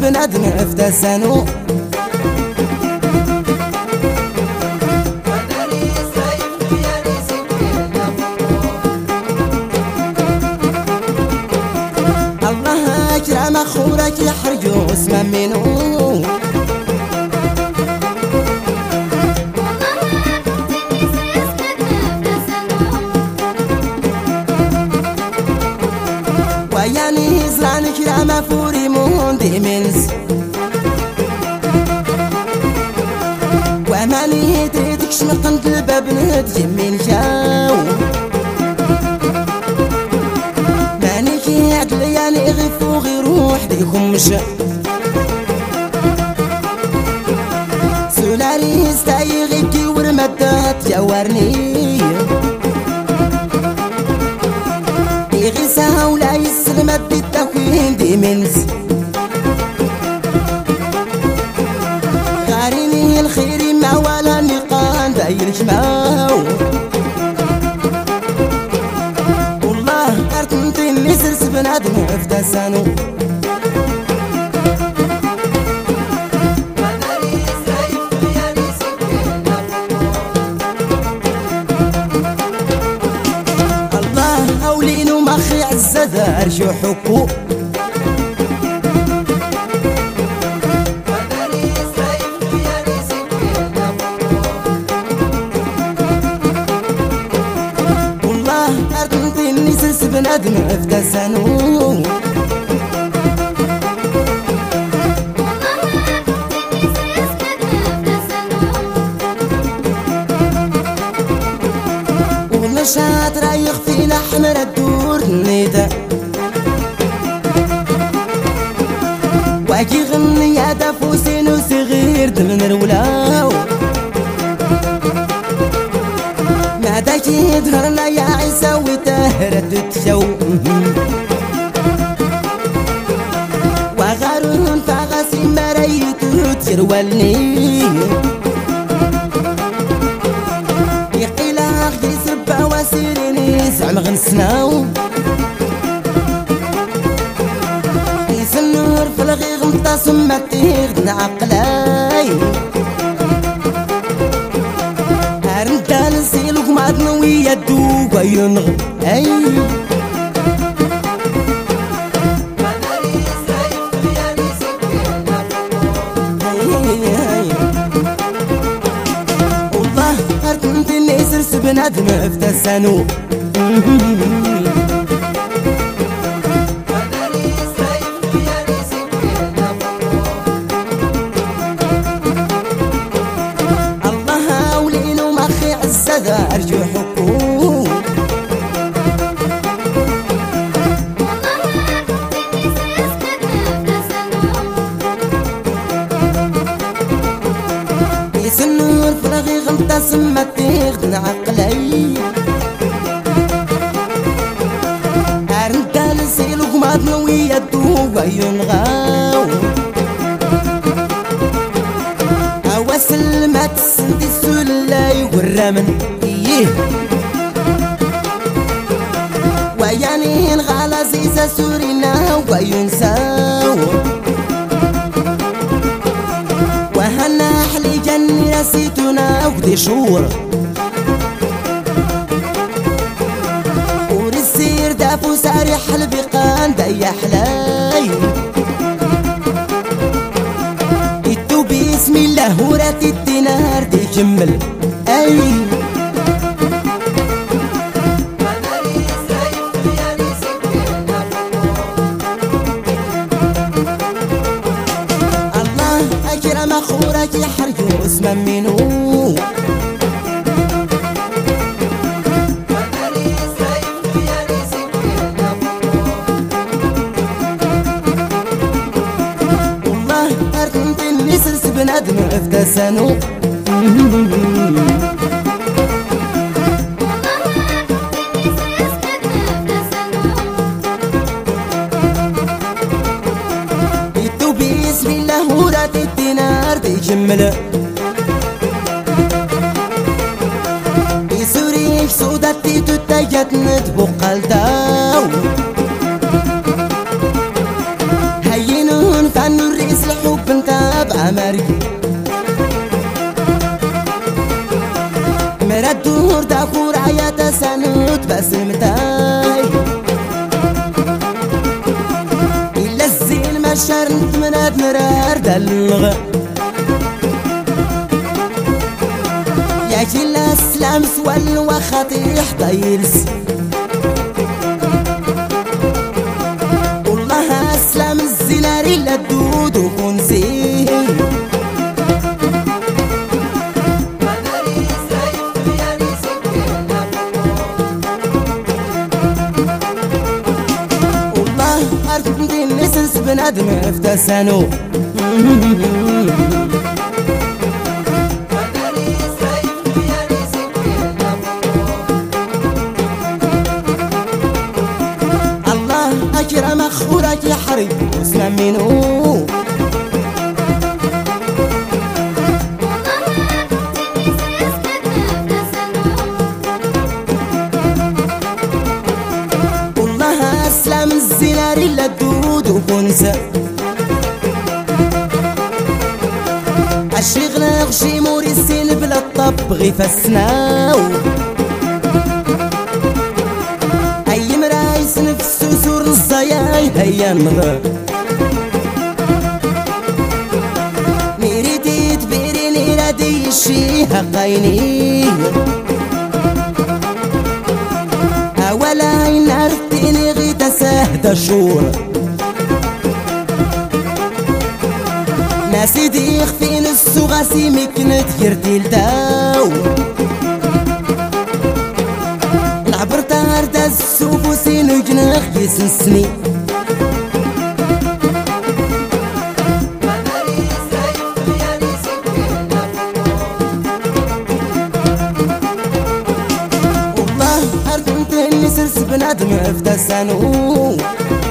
بنادم افتسانو الله أكرم أخورك يحرجو اسمه منو وياني زران كرامة فوري موندي منز وماني تريدك شمقنت الباب ندجي من شاو ماني كي عدلياني غيفو غير روح ديكم مشا سولاري استاي غيكي ورمدات جوارني يغيسها ولا يسلمت بالتكوين دي منز غاريني الخير ما ولا نقان داير شماو والله ارتنتي نسرس بنادم افتسانو أخي عزة أرجو حقوق والله أرضي نسس بنادم افتسانو ونشاط رايخ في لحم الدور نيدا واكي غني يا دافوسين وصغير دمن ولاو ما داك يظهر لا يا عيسى وتهرد تشو وغارون فغاسي مريت وتروالني يقيلاغ يسب واسيريني زعم غنسناو يسنور في الغيغ مطاسم ما تيغ نعقلاي هرنتا نسيلوك ما تنوي يدوك وينغ اي والله هرتنتي نيسرس بنادم افتسانو الله ولينو مخي عزة أرجو حقوق يسنور في الغيغ مطاسم ما تيغ عقلي هرنتا نسيلوك ما تنوي يدوك وينغاو وسلمت سندي السلاي والرمن إيه وياني الغالا زيزة سورينا وينساو وهنا حلي جني نسيتنا ودي شور ورسير دافو ساري حلبي قان داي حلاي بسم الله ورات الدينار دي جمل اي الله اكرم اخورك يحرجو اسمه منو نسرس بنادم افتسانو يدو بسم الله ورات الدينار دي جمل يسوريك سوداتي تتجت ندبو قلداو هينون فانو الرئيس عمري مرد دور داخور عيات سنوت بسمتاي إلا الزين مشار نتمناد مرار دلغ يا جيل السلام سوال وخطيح طيلس والله أسلام الزلاري للدود وكنزي والله أركب دين نسنس بنادم افتسانو أكرم أخورك يا حريب واسمع منو والله أسلام الزلاري للدود وكنسة الشغل غشي موريسين بلا الطب غي فسناو أي مرايس نفسو سور الزياي هيا نغر ميريدي تبيريني رادي الشيها قايني أولا ينعرفتيني غي تساهد شور ناسي دي يخفين السوغاسي مكنت يرتيل داو عبرت عرض السوف وسين وجناخ يسنسني والله أركنت إني سلس بنادم افتسانو